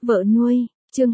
Vợ nuôi, chương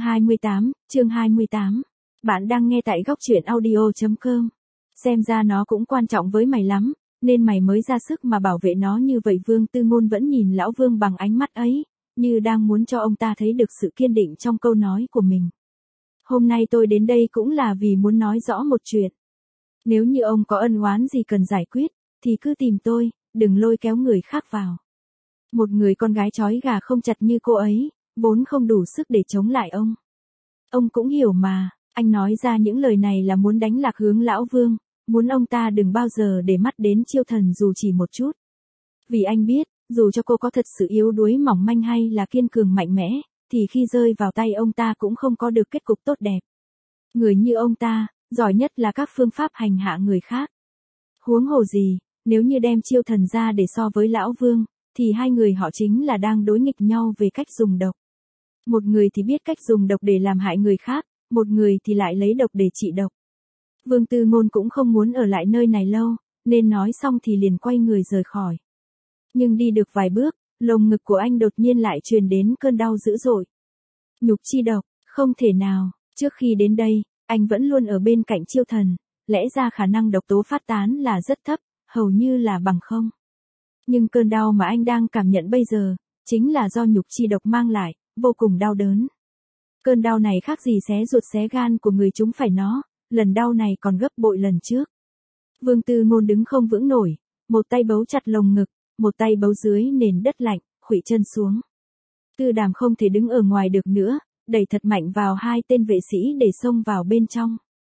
28. Bạn đang nghe tại góc truyện audio.com. Xem ra nó cũng quan trọng với mày lắm, nên mày mới ra sức mà bảo vệ nó như vậy. Vương Tư Ngôn vẫn nhìn lão Vương bằng ánh mắt ấy, như đang muốn cho ông ta thấy được sự kiên định trong câu nói của mình. Hôm nay tôi đến đây cũng là vì muốn nói rõ một chuyện. Nếu như ông có ân oán gì cần giải quyết, thì cứ tìm tôi, đừng lôi kéo người khác vào. Một người con gái trói gà không chặt như cô ấy, vốn không đủ sức để chống lại ông. Ông cũng hiểu mà, anh nói ra những lời này là muốn đánh lạc hướng lão Vương, muốn ông ta đừng bao giờ để mắt đến Chiêu Thần dù chỉ một chút. Vì anh biết, dù cho cô có thật sự yếu đuối mỏng manh hay là kiên cường mạnh mẽ, thì khi rơi vào tay ông ta cũng không có được kết cục tốt đẹp. Người như ông ta, giỏi nhất là các phương pháp hành hạ người khác. Huống hồ gì, nếu như đem Chiêu Thần ra để so với lão Vương, thì hai người họ chính là đang đối nghịch nhau về cách dùng độc. Một người thì biết cách dùng độc để làm hại người khác, một người thì lại lấy độc để trị độc. Vương Tư Ngôn cũng không muốn ở lại nơi này lâu, nên nói xong thì liền quay người rời khỏi. Nhưng đi được vài bước, lồng ngực của anh đột nhiên lại truyền đến cơn đau dữ dội. Nhục chi độc, không thể nào, trước khi đến đây, anh vẫn luôn ở bên cạnh Chiêu Thần, lẽ ra khả năng độc tố phát tán là rất thấp, hầu như là bằng không. Nhưng cơn đau mà anh đang cảm nhận bây giờ, chính là do nhục chi độc mang lại, vô cùng đau đớn. Cơn đau này khác gì xé ruột xé gan của người chúng phải nó, lần đau này còn gấp bội lần trước. Vương Tư Ngôn đứng không vững nổi, một tay bấu chặt lồng ngực, một tay bấu dưới nền đất lạnh, khuỵu chân xuống. Tư Đàm không thể đứng ở ngoài được nữa, đẩy thật mạnh vào hai tên vệ sĩ để xông vào bên trong.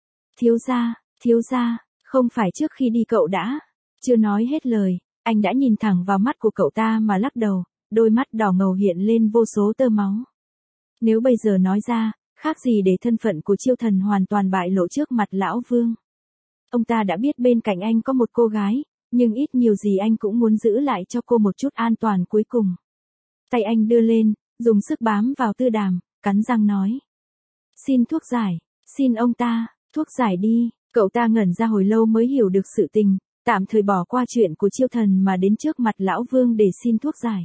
Thiếu gia, không phải trước khi đi cậu đã. Chưa nói hết lời, anh đã nhìn thẳng vào mắt của cậu ta mà lắc đầu, đôi mắt đỏ ngầu hiện lên vô số tơ máu. Nếu bây giờ nói ra, khác gì để thân phận của Chiêu Thần hoàn toàn bại lộ trước mặt lão Vương. Ông ta đã biết bên cạnh anh có một cô gái, nhưng ít nhiều gì anh cũng muốn giữ lại cho cô một chút an toàn cuối cùng. Tay anh đưa lên, dùng sức bám vào Tư Đàm, cắn răng nói. Xin thuốc giải, xin ông ta, thuốc giải đi. Cậu ta ngẩn ra hồi lâu mới hiểu được sự tình, tạm thời bỏ qua chuyện của Chiêu Thần mà đến trước mặt lão Vương để xin thuốc giải.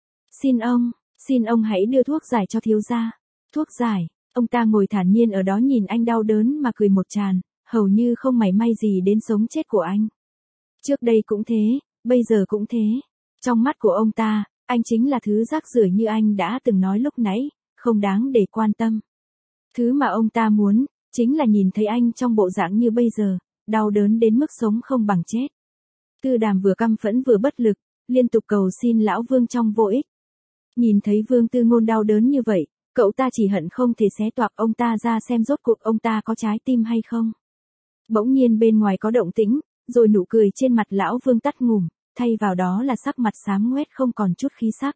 Xin ông hãy đưa thuốc giải cho thiếu gia. Thuốc giải, ông ta ngồi thản nhiên ở đó nhìn anh đau đớn mà cười một tràng, hầu như không mảy may gì đến sống chết của anh. Trước đây cũng thế, bây giờ cũng thế. Trong mắt của ông ta, anh chính là thứ rác rưởi như anh đã từng nói lúc nãy, không đáng để quan tâm. Thứ mà ông ta muốn, chính là nhìn thấy anh trong bộ dạng như bây giờ, đau đớn đến mức sống không bằng chết. Tư Đàm vừa căm phẫn vừa bất lực, liên tục cầu xin lão Vương trong vô ích. Nhìn thấy Vương Tư Ngôn đau đớn như vậy, cậu ta chỉ hận không thể xé toạc ông ta ra xem rốt cuộc ông ta có trái tim hay không. Bỗng nhiên bên ngoài có động tĩnh, rồi nụ cười trên mặt lão Vương tắt ngủm, thay vào đó là sắc mặt xám ngoét không còn chút khí sắc.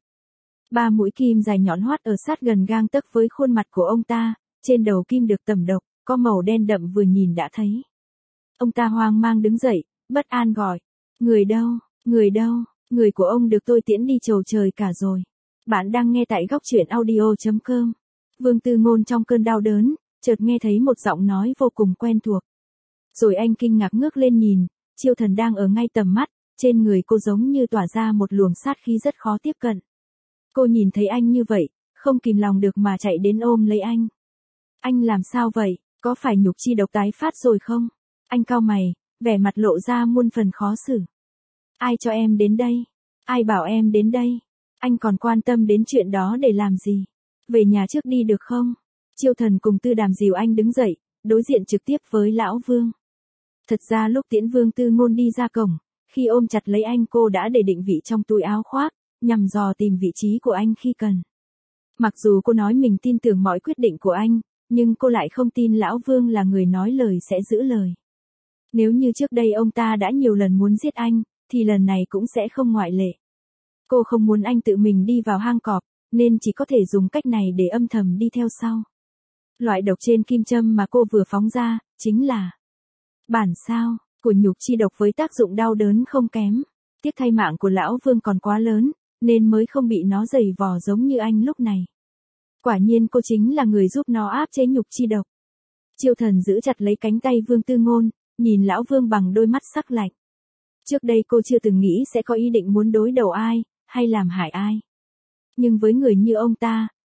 3 mũi kim dài nhọn hoắt ở sát gần gang tấc với khuôn mặt của ông ta, trên đầu kim được tẩm độc, có màu đen đậm vừa nhìn đã thấy. Ông ta hoang mang đứng dậy, bất an gọi. Người đâu, người của ông được tôi tiễn đi chầu trời cả rồi. Bạn đang nghe tại góc truyện audio.com. Vương Tư Ngôn trong cơn đau đớn, chợt nghe thấy một giọng nói vô cùng quen thuộc. Rồi anh kinh ngạc ngước lên nhìn, Chiêu Thần đang ở ngay tầm mắt, trên người cô giống như tỏa ra một luồng sát khí rất khó tiếp cận. Cô nhìn thấy anh như vậy, không kìm lòng được mà chạy đến ôm lấy anh. Anh làm sao vậy, có phải nhục chi độc tái phát rồi không? Anh cau mày, vẻ mặt lộ ra muôn phần khó xử. Ai cho em đến đây? Ai bảo em đến đây? Anh còn quan tâm đến chuyện đó để làm gì? Về nhà trước đi được không? Chiêu Thần cùng Tư Đàm dìu anh đứng dậy, đối diện trực tiếp với lão Vương. Thật ra lúc tiễn Vương Tư Ngôn đi ra cổng, khi ôm chặt lấy anh cô đã để định vị trong túi áo khoác, nhằm dò tìm vị trí của anh khi cần. Mặc dù cô nói mình tin tưởng mọi quyết định của anh, nhưng cô lại không tin lão Vương là người nói lời sẽ giữ lời. Nếu như trước đây ông ta đã nhiều lần muốn giết anh, thì lần này cũng sẽ không ngoại lệ. Cô không muốn anh tự mình đi vào hang cọp, nên chỉ có thể dùng cách này để âm thầm đi theo sau. Loại độc trên kim châm mà cô vừa phóng ra, chính là bản sao của nhục chi độc với tác dụng đau đớn không kém. Tiếc thay mạng của lão Vương còn quá lớn, nên mới không bị nó giày vò giống như anh lúc này. Quả nhiên cô chính là người giúp nó áp chế nhục chi độc. Chiêu Thần giữ chặt lấy cánh tay Vương Tư Ngôn, nhìn lão Vương bằng đôi mắt sắc lạnh. Trước đây cô chưa từng nghĩ sẽ có ý định muốn đối đầu ai, hay làm hại ai. Nhưng với người như ông ta,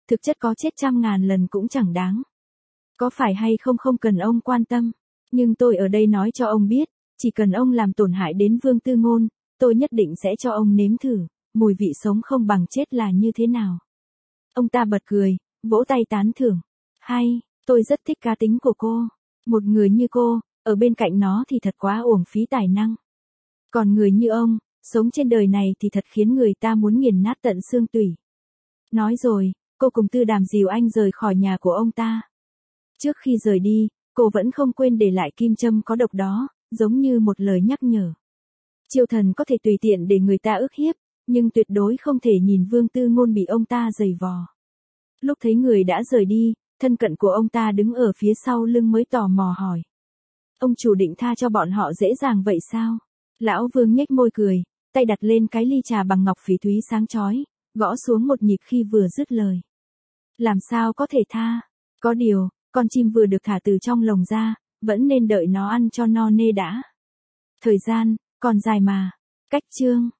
thực chất có chết 100.000 lần cũng chẳng đáng. Có phải hay không không cần ông quan tâm, nhưng tôi ở đây nói cho ông biết, chỉ cần ông làm tổn hại đến Vương Tư Ngôn, tôi nhất định sẽ cho ông nếm thử, mùi vị sống không bằng chết là như thế nào. Ông ta bật cười, vỗ tay tán thưởng. Hay, tôi rất thích cá tính của cô. Một người như cô, ở bên cạnh nó thì thật quá uổng phí tài năng. Còn người như ông, sống trên đời này thì thật khiến người ta muốn nghiền nát tận xương tủy. Nói rồi, cô cùng Tư Đàm dìu anh rời khỏi nhà của ông ta. Trước khi rời đi, cô vẫn không quên để lại kim châm có độc đó, giống như một lời nhắc nhở. Triều Thần có thể tùy tiện để người ta ức hiếp, nhưng tuyệt đối không thể nhìn Vương Tư Ngôn bị ông ta giày vò. Lúc thấy người đã rời đi, thân cận của ông ta đứng ở phía sau lưng mới tò mò hỏi. Ông chủ định tha cho bọn họ dễ dàng vậy sao? Lão Vương nhếch môi cười, tay đặt lên cái ly trà bằng ngọc phỉ thúy sáng chói, gõ xuống một nhịp khi vừa dứt lời. Làm sao có thể tha? Có điều, con chim vừa được thả từ trong lồng ra, vẫn nên đợi nó ăn cho no nê đã. Thời gian, còn dài mà. Cách chương